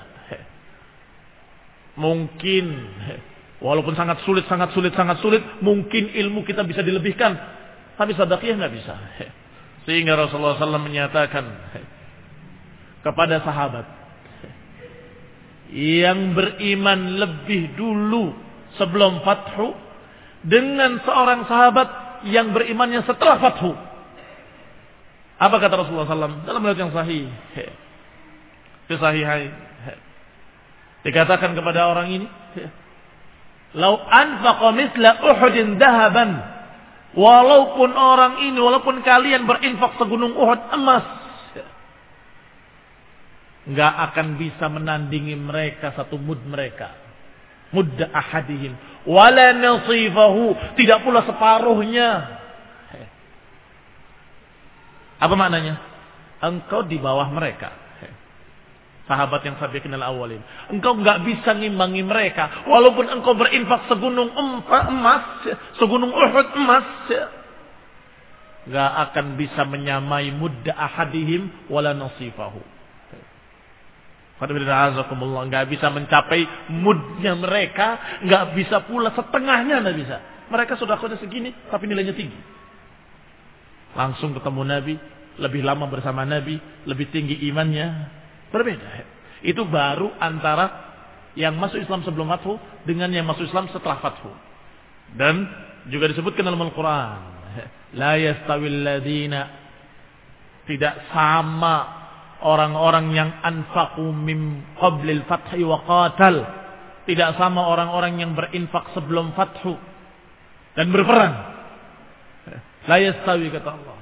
Speaker 1: Mungkin. Walaupun sangat sulit, sangat sulit, sangat sulit. Mungkin ilmu kita bisa dilebihkan. Tapi sadaqiyah nggak bisa. Sehingga Rasulullah shallallahu alaihi wasallam menyatakan kepada sahabat yang beriman lebih dulu sebelum fathu dengan seorang sahabat yang berimannya setelah fathu. Apa kata Rasulullah shallallahu alaihi wasallam dalam riwayat yang sahih? Fi sahihain. Dikatakan kepada orang ini, "Lau anfaqa mithla Uhudin dhahaban Walaupun orang ini, walaupun kalian berinfak segunung Uhud emas, nggak akan bisa menandingi mereka satu mud mereka. Mudda ahadihim. Wala nasifahu. Tidak pula separuhnya. Apa maknanya? Engkau di bawah mereka. Sahabat yang sabiqin al-awwalin. Engkau nggak bisa ngimbangi mereka. Walaupun engkau berinfak segunung emas, segunung Uhud emas, nggak akan bisa menyamai mudda ahadihim wala nasifahu. Nggak bisa mencapai mudnya mereka, nggak bisa pula setengahnya, nggak bisa. Mereka sudah kode segini, tapi nilainya tinggi. Langsung ketemu Nabi, lebih lama bersama Nabi, lebih tinggi imannya, berbeda. Itu baru antara yang masuk Islam sebelum Fathu dengan yang masuk Islam setelah Fathu. Dan juga disebutkan dalam Al-Quran, la yastawil ladina, tidak sama orang-orang yang anfaqu min qablil fathi wa qatal, tidak sama orang-orang yang berinfak sebelum fathu dan berperang. La yastawi, kata Allah.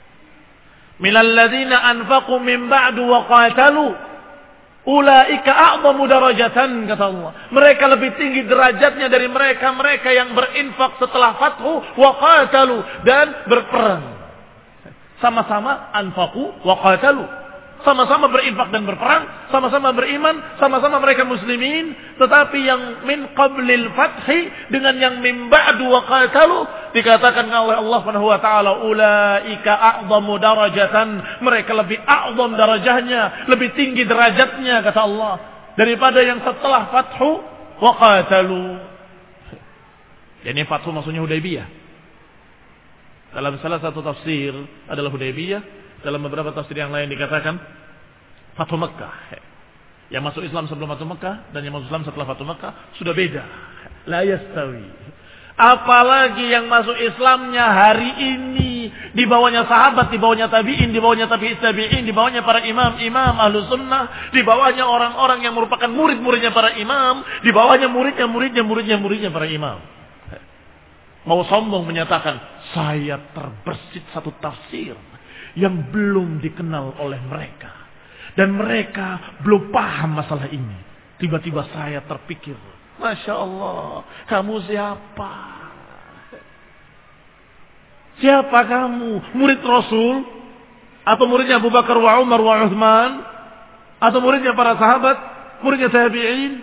Speaker 1: Minal ladzina anfaqu min ba'du wa qatalu ulaika a'zamu darajatan, kata Allah. Mereka lebih tinggi derajatnya dari mereka-mereka yang berinfak setelah fathu wa qatalu dan berperang. Sama-sama anfaqu wa qatalu, sama-sama berinfak dan berperang, sama-sama beriman, sama-sama mereka muslimin. Tetapi yang min qablil fathi dengan yang min ba'du wa qatalu dikatakan oleh Allah Subhanahu wa taala, ulaika a'zamu darajatan, mereka lebih a'zam darajahnya, lebih tinggi derajatnya, kata Allah, daripada yang setelah fathu wa qatalu. Jadi fathu maksudnya Hudaybiyah. Dalam salah satu tafsir adalah Hudaybiyah. Dalam beberapa tafsir yang lain dikatakan Fathu Makkah. Yang masuk Islam sebelum Fathu Makkah dan yang masuk Islam setelah Fathu Makkah sudah beda. La yastawi. Apalagi yang masuk Islamnya hari ini, di bawahnya sahabat, di bawahnya tabi'in, di bawahnya tabi'in tabi'in, di bawahnya para imam-imam ahlu sunnah, di bawahnya orang-orang yang merupakan murid-muridnya para imam, di bawahnya muridnya, muridnya, muridnya, muridnya para imam. Mau sombong menyatakan, saya terbersit satu tafsir yang belum dikenal oleh mereka. Dan mereka belum paham masalah ini. Tiba-tiba saya terpikir, Masya Allah, kamu siapa? Siapa kamu? Murid Rasul? Atau muridnya Abu Bakar wa Umar wa Uthman? Atau muridnya para sahabat? Muridnya tabi'in?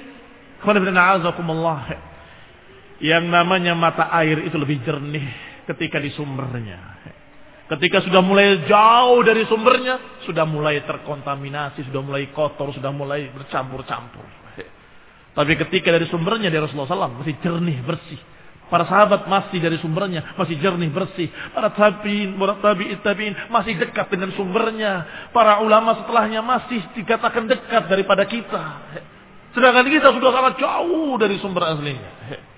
Speaker 1: Yang namanya mata air itu lebih jernih ketika di sumbernya. Ketika sudah mulai jauh dari sumbernya, sudah mulai terkontaminasi, sudah mulai kotor, sudah mulai bercampur-campur. Tapi ketika dari sumbernya, dari Rasulullah shallallahu alaihi wasallam masih jernih, bersih. Para sahabat masih dari sumbernya, masih jernih, bersih. Para tabi'in, para tabi'in, tabi'in masih dekat dengan sumbernya. Para ulama setelahnya masih dikatakan dekat daripada kita. Sedangkan kita sudah sangat jauh dari sumber aslinya.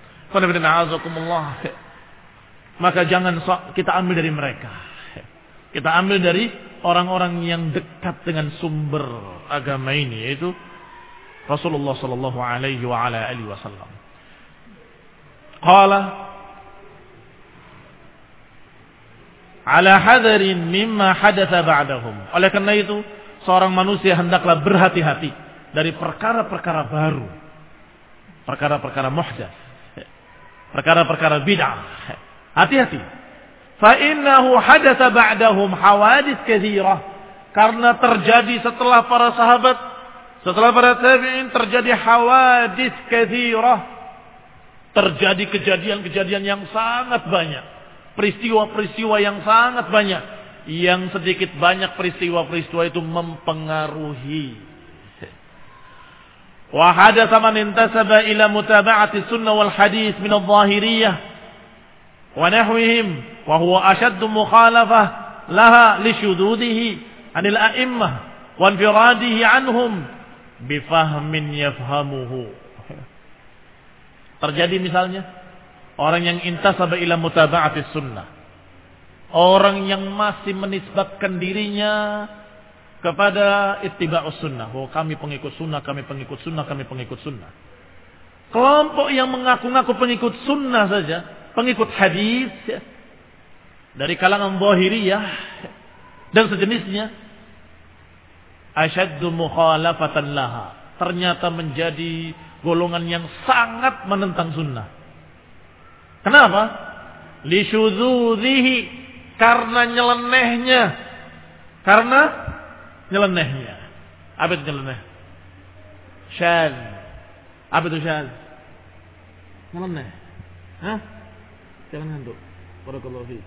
Speaker 1: Maka jangan kita ambil dari mereka. Kita ambil dari orang-orang yang dekat dengan sumber agama ini, yaitu Rasulullah sallallahu alaihi wa ala alihi wasallam. Qala ala hadarin mimma hadatsa ba'dahum. Oleh karena itu, seorang manusia hendaklah berhati-hati dari perkara-perkara baru, perkara-perkara muhdats, perkara-perkara bid'ah. Hati-hati. Fa'innahu hadatsa ba'dahum hawadits katsirah. Karena terjadi setelah para sahabat, setelah para tabi'in, terjadi hawadits katsirah. Terjadi kejadian-kejadian yang sangat banyak. Peristiwa-peristiwa yang sangat banyak. Yang sedikit banyak peristiwa-peristiwa itu mempengaruhi. Wa hadatsa man intasaba ila mutaba'ati sunnah wal hadits min adh-dhahiriyah wa nahwihim. وهو أشد مخالفة لها لشذوذه عن الأئمة وانفراده عنهم بفهم يفهمه. Terjadi misalnya orang yang intasaba ila mutaba'atis sunnah, orang yang masih menisbatkan dirinya kepada ittiba'us sunnah, bahwa kami pengikut sunnah, kami pengikut sunnah, kami pengikut sunnah. Kelompok yang mengaku-ngaku pengikut sunnah saja, pengikut hadis, dari kalangan Zahiriyah dan sejenisnya, asyaddu mukhalafatan laha, ternyata menjadi golongan yang sangat menentang sunnah. Kenapa? Lisyudzudzihi, karena nyelenehnya. Karena nyelenehnya. Apa itu nyeleneh? Syadz. Apa itu syadz? Nyeleneh. Hah? Jangan ngantuk. Barakallahu fiik.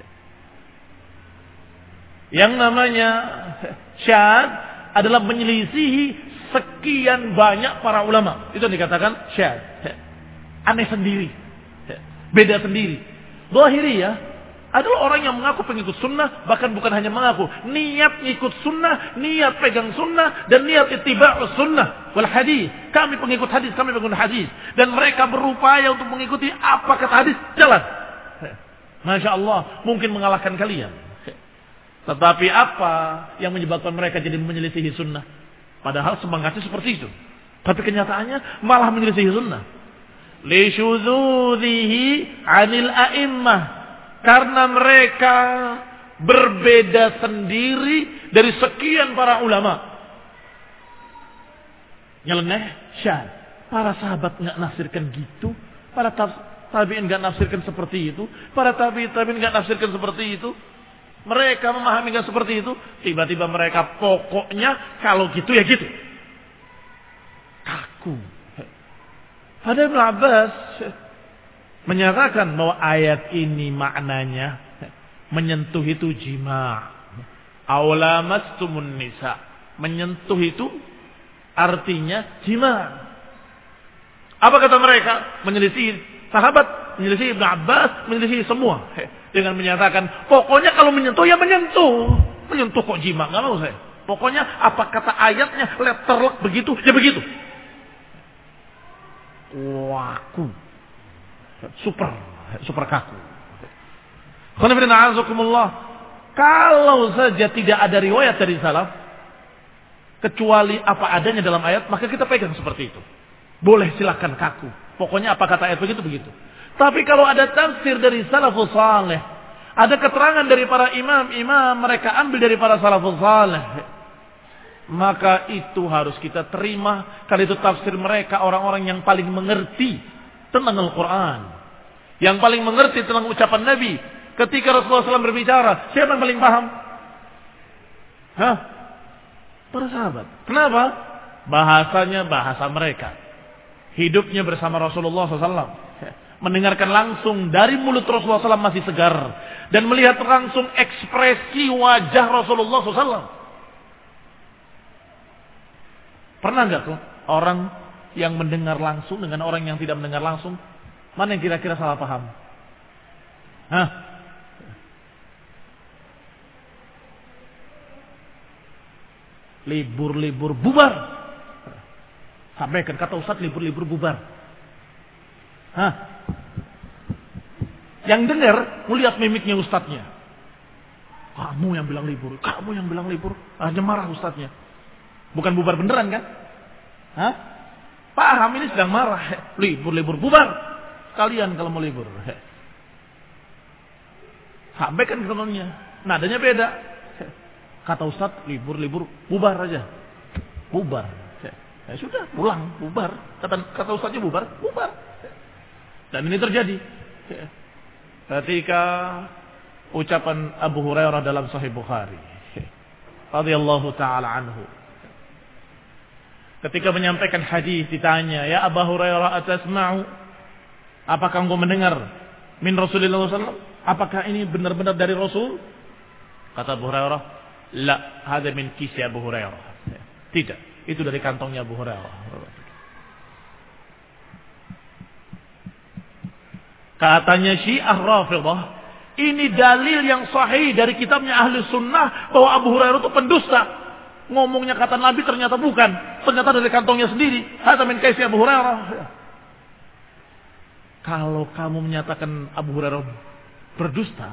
Speaker 1: Yang namanya syadz adalah menyelisihi sekian banyak para ulama. Itu yang dikatakan syadz. Aneh sendiri. Beda sendiri. Zahiriyah adalah orang yang mengaku pengikut sunnah, bahkan bukan hanya mengaku, niat ikut sunnah, niat pegang sunnah, dan niat ittiba'us sunnah wal hadis. Kami pengikut hadis, kami pengikut hadis, dan mereka berupaya untuk mengikuti apa kata hadis, jalan. Masya Allah, mungkin mengalahkan kalian. Tetapi apa yang menyebabkan mereka jadi menyelisihi sunnah? Padahal semangatnya seperti itu, tapi kenyataannya malah menyelisihi sunnah. Lisyudzudzihi 'anil a'immah, karena mereka berbeda sendiri dari sekian para ulama. Nyeleneh, syadz. Para sahabat nggak nafsirkan gitu. Para tabi'in nggak nafsirkan seperti itu. Para tabi'in tabi'in nggak nafsirkan seperti itu. Mereka memahami nggak seperti itu. Tiba-tiba mereka pokoknya kalau gitu ya gitu. Kaku. Ada Ibnu Abbas menyatakan bahwa ayat ini maknanya menyentuh itu jima'. Aulamastumun nisa. Menyentuh itu artinya jima'. Apa kata mereka? Menyelisih sahabat, menyelisih Ibnu Abbas, menyelisih semua. Dengan menyatakan pokoknya kalau menyentuh ya menyentuh. Menyentuh kok jima'? Enggak mau saya. Pokoknya apa kata ayatnya letterlock begitu ya begitu. Waku. Super, super kaku. Kalau saja tidak ada riwayat dari salaf, kecuali apa adanya dalam ayat, maka kita pegang seperti itu. Boleh silakan kaku. Pokoknya apa kata ayat begitu begitu. Tapi kalau ada tafsir dari salafus saleh, ada keterangan dari para imam-imam, mereka ambil dari para salafus saleh, maka itu harus kita terima. Karena itu tafsir mereka orang-orang yang paling mengerti tentang Al-Quran, yang paling mengerti tentang ucapan Nabi. Ketika Rasulullah shallallahu alaihi wasallam berbicara, siapa yang paling paham? Hah? Para sahabat. Kenapa? Bahasanya bahasa mereka. Hidupnya bersama Rasulullah shallallahu alaihi wasallam. Mendengarkan langsung dari mulut Rasulullah shallallahu alaihi wasallam masih segar. Dan melihat langsung ekspresi wajah Rasulullah shallallahu alaihi wasallam. Pernah nggak tuh orang yang mendengar langsung dengan orang yang tidak mendengar langsung? Mana yang kira-kira salah paham? Hah? Libur-libur bubar. Sampaikan kata Ustaz, libur-libur bubar. Hah? Yang dengar melihat mimiknya Ustaznya. Kamu yang bilang libur, kamu yang bilang libur. Hanya marah Ustaznya. Bukan bubar beneran kan? Hah? Paham ini sedang marah. Libur-libur bubar. Kalian kalau mau libur. Sampaikan ke temannya. Nadanya beda. Kata Ustaz, libur-libur bubar aja. Bubar. Ya sudah, pulang, bubar. Kata, kata Ustaznya bubar, bubar. Dan ini terjadi. Ketika ucapan Abu Hurairah dalam Sahih Bukhari. Radhiyallahu ta'ala anhu. Ketika menyampaikan hadis ditanya, ya Abu Hurairah atasma'u? Apakah engkau mendengar min Rasulullah sallallahu alaihi wasallam? Apakah ini benar-benar dari Rasul? Kata Abu Hurairah, la, hada min kisi Abu Hurairah. Tidak, itu dari kantongnya Abu Hurairah. Katanya Syiah Rafidhah, ini dalil yang sahih dari kitabnya Ahli Sunnah bahwa Abu Hurairah itu pendusta. Ngomongnya kata Nabi ternyata bukan, ternyata dari kantongnya sendiri. Hada min kisi Abu Hurairah. Kalau kamu menyatakan Abu Hurairah berdusta,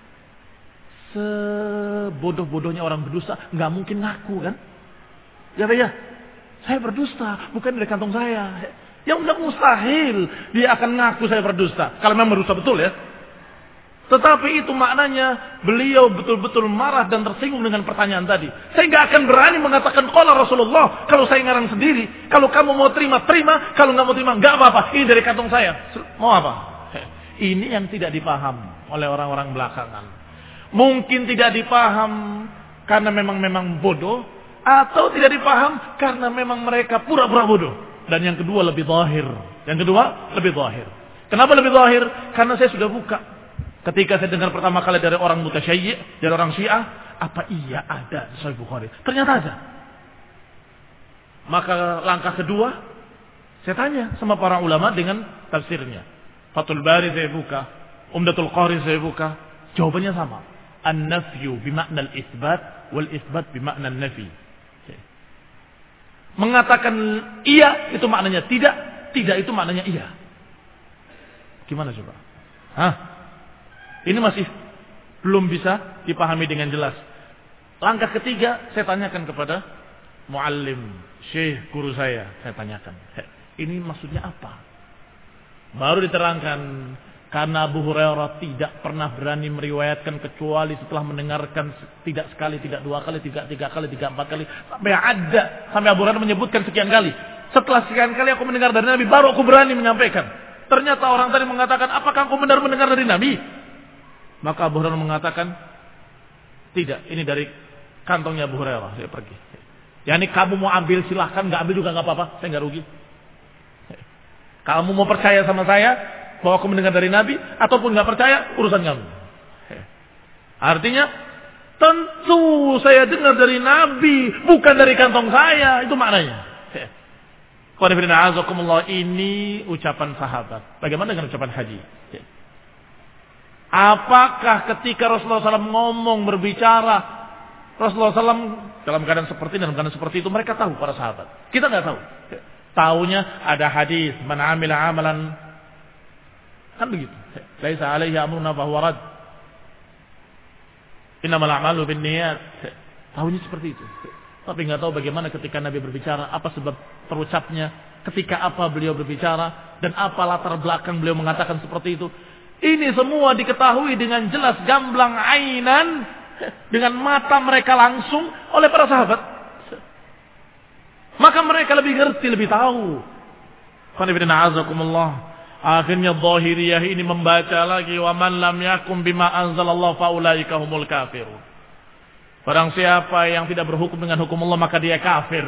Speaker 1: sebodoh-bodohnya orang berdusta nggak mungkin ngaku kan? Ya ya, saya berdusta, bukan dari kantong saya. Yang udah mustahil dia akan ngaku saya berdusta. Kalau memang berdusta betul ya. Tetapi itu maknanya beliau betul-betul marah dan tersinggung dengan pertanyaan tadi. Saya nggak akan berani mengatakan qala Rasulullah kalau saya ngarang sendiri. Kalau kamu mau terima, terima. Kalau nggak mau terima, nggak apa-apa. Ini dari kantong saya. Mau apa? Ini yang tidak dipaham oleh orang-orang belakangan. Mungkin tidak dipaham karena memang memang bodoh, atau tidak dipaham karena memang mereka pura-pura bodoh. Dan yang kedua lebih zahir. Yang kedua lebih zahir. Kenapa lebih zahir? Karena saya sudah buka. Ketika saya dengar pertama kali dari orang mutasyayyi', dari orang Syiah, apa iya ada di Sahih Bukhari? Ternyata ada. Maka langkah kedua, saya tanya sama para ulama dengan tafsirnya. Fathul Bari saya buka, Umdatul Qari saya buka. Jawabannya sama. An-nafyu bima'na al-itsbat wal itsbat bima'na an-nafi. Mengatakan iya itu maknanya tidak, tidak itu maknanya iya. Gimana coba? Hah? Ini masih belum bisa dipahami dengan jelas. Langkah ketiga, saya tanyakan kepada muallim, syekh, guru saya. Saya tanyakan, ini maksudnya apa? Baru diterangkan, karena Abu Hurairah tidak pernah berani meriwayatkan kecuali setelah mendengarkan tidak sekali, tidak dua kali, tidak tiga kali, tidak empat kali. Sampai ada, sampai Abu Hurairah menyebutkan sekian kali. Setelah sekian kali aku mendengar dari Nabi, baru aku berani menyampaikan. Ternyata orang tadi mengatakan, apakah aku benar mendengar dari Nabi? Maka Abu Hurairah mengatakan, tidak, ini dari kantongnya Abu Hurairah. Saya pergi. Ya ini kamu mau ambil silahkan, nggak ambil juga nggak apa-apa, saya nggak rugi. Kamu mau percaya sama saya bahwa aku mendengar dari Nabi, ataupun nggak percaya, urusan kamu. Artinya, tentu saya dengar dari Nabi, bukan dari kantong saya. Itu maknanya. Ini ucapan sahabat. Bagaimana dengan ucapan haji? Apakah ketika Rasulullah shallallahu alaihi wasallam ngomong, berbicara, Rasulullah shallallahu alaihi wasallam dalam keadaan seperti dalam keadaan seperti itu, mereka tahu para sahabat. Kita nggak tahu. Taunya ada hadis, man amila amalan, kan begitu. Laisa alaihi amruna fahuwa rad. Innamal a'malu binniyat. Tahunya seperti itu. Tapi nggak tahu bagaimana ketika Nabi berbicara, apa sebab terucapnya, ketika apa beliau berbicara, dan apa latar belakang beliau mengatakan seperti itu. Ini semua diketahui dengan jelas gamblang ainan, dengan mata mereka langsung oleh para sahabat. Maka mereka lebih ngerti, lebih tahu. Akhirnya Zahiriyah ini membaca lagi, wa man lam yakum bima anzalallahu faulaika humul kafirun. Barang siapa yang tidak berhukum dengan hukum Allah, maka dia kafir.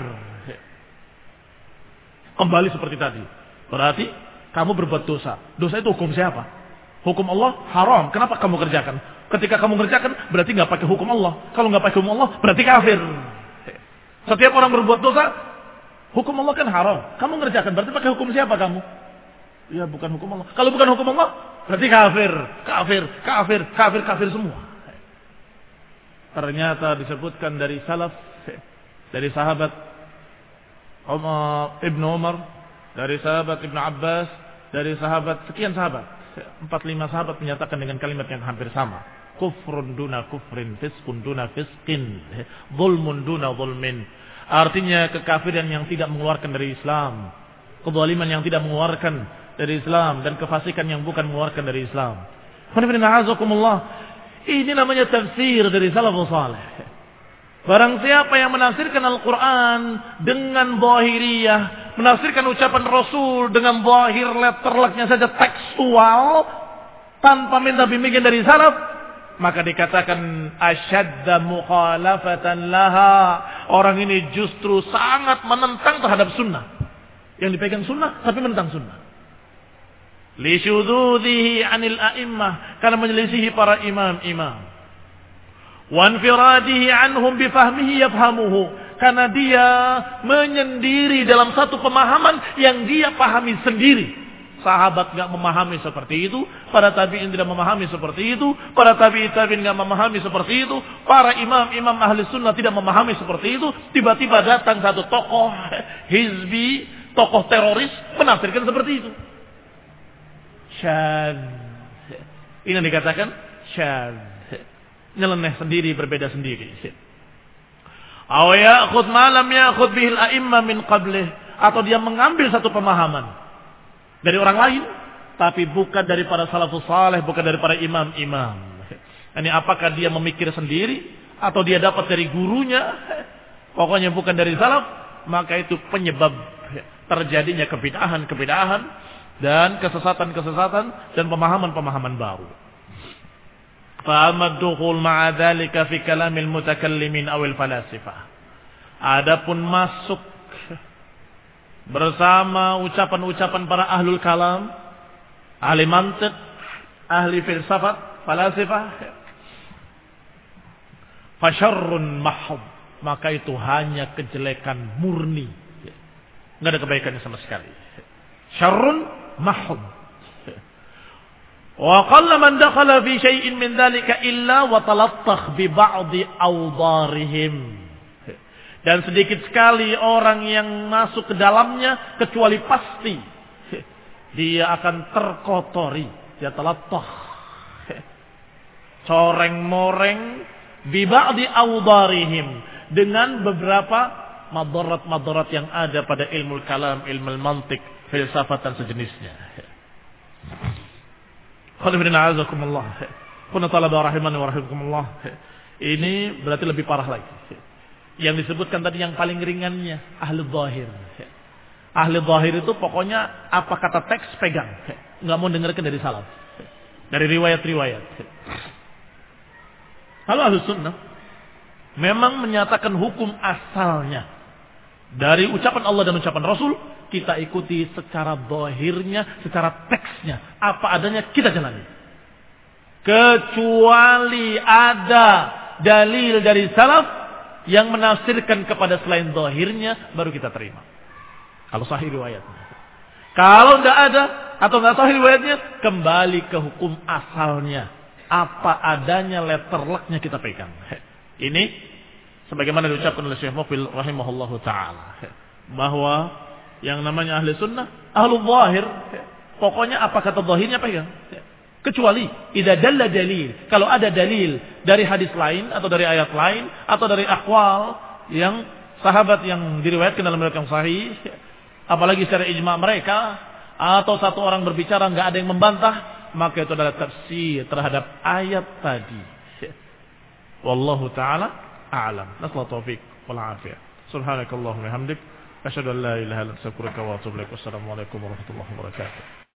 Speaker 1: Kembali seperti tadi. Berarti kamu berbuat dosa. Dosa itu hukum siapa? Hukum Allah haram. Kenapa kamu kerjakan? Ketika kamu kerjakan, berarti nggak pakai hukum Allah. Kalau nggak pakai hukum Allah, berarti kafir. Setiap orang berbuat dosa, hukum Allah kan haram. Kamu ngerjakan, berarti pakai hukum siapa kamu? Ya bukan hukum Allah. Kalau bukan hukum Allah, berarti kafir, kafir, kafir, kafir, kafir semua. Ternyata disebutkan dari salaf, dari sahabat Umar, Ibnu Umar, dari sahabat Ibnu Abbas, dari sahabat sekian sahabat. Empat lima sahabat menyatakan dengan kalimat yang hampir sama. Kufrun duna kufrin, fiskun duna fiskin, zulmun duna zulmin. Artinya kekafiran yang tidak mengeluarkan dari Islam, kezaliman yang tidak mengeluarkan dari Islam, dan kefasikan yang bukan mengeluarkan dari Islam. Ini namanya tafsir dari salafus saleh. Barang siapa yang menafsirkan Al-Quran dengan zahiriyah, menafsirkan ucapan Rasul dengan zahir letterleknya saja tekstual, tanpa minta bimbingan dari salaf, maka dikatakan asyadda mukhalafatan laha. Orang ini justru sangat menentang terhadap sunnah. Yang dipegang sunnah tapi menentang sunnah. Li syudzudzihi 'anil a'immah, karena menyelisihi para imam-imam. Wa infiradihi 'anhum bi fahmihi yafhamuhu, karena dia menyendiri dalam satu pemahaman yang dia pahami sendiri. Sahabat enggak memahami seperti itu, para tabi'in tidak memahami seperti itu, para tabi'in tabi'in enggak memahami seperti itu, para imam-imam ahli sunnah tidak memahami seperti itu. Tiba-tiba datang satu tokoh hizbi, tokoh teroris menafsirkan seperti itu. Syadz. Ini yang dikatakan syadz. Nyeleneh sendiri, berbeda sendiri. Aw ya'khudh ma lam ya'khudh bihi al-a'imma min qablih, atau dia mengambil satu pemahaman dari orang lain tapi bukan dari para salafus saleh, bukan dari para imam-imam. Ini apakah dia memikir sendiri atau dia dapat dari gurunya? Pokoknya bukan dari salaf, maka itu penyebab terjadinya kebid'ahan-kebid'ahan dan kesesatan-kesesatan dan pemahaman-pemahaman baru. Fa'amad dukhul ma'a dzalika fi kalamil mutakallimin awil falasifah. Adapun masuk bersama ucapan-ucapan para ahlul kalam, ahli mantiq, ahli filsafat, falasifah, fasyarrun mahd, maka itu hanya kejelekan murni, enggak ada kebaikannya sama sekali. Syarrun mahd. Wa qalla man dakhala fi syai'in min dzalika illa wa talattakh bi ba'dhi awdarihim. Dan sedikit sekali orang yang masuk ke dalamnya kecuali pasti dia akan terkotori, dia talattakh, coreng-moreng bi ba'dhi awdarihim, dengan beberapa madarat-madarat yang ada pada ilmu kalam, ilmu mantik, filsafat dan sejenisnya. Ini berarti lebih parah lagi. Yang disebutkan tadi yang paling ringannya ahli zahir. Ahli zahir itu pokoknya apa kata teks pegang, nggak mau dengarkan dari salaf, dari riwayat-riwayat. Kalau ahli sunnah memang menyatakan hukum asalnya dari ucapan Allah dan ucapan Rasul, kita ikuti secara zahirnya, secara teksnya, apa adanya kita jalani. Kecuali ada dalil dari salaf yang menafsirkan kepada selain zahirnya, baru kita terima. Kalau sahih riwayatnya. Kalau tidak ada atau tidak sahih riwayatnya, kembali ke hukum asalnya. Apa adanya letter luck-nya kita pegang. Ini sebagaimana diucapkan oleh Syekh Muqbil rahimahullahu taala, bahwa yang namanya ahli sunnah, ahlu zahir, pokoknya apa kata zahirnya pegang. Kecuali idza dalla dalil, kalau ada dalil dari hadis lain atau dari ayat lain atau dari aqwal yang sahabat yang diriwayatkan dalam riwayat yang sahih, apalagi secara ijma mereka, atau satu orang berbicara enggak ada yang membantah, maka itu adalah tafsir terhadap ayat tadi. Wallahu taala a'lam. Nasallahu taufiq wal afiyah. Subhanakallahumma wa bihamdik, asyhadu an la ilaha illa anta astaghfiruka wa atubu ilaik. Wassalamu alaikum warahmatullahi wabarakatuh.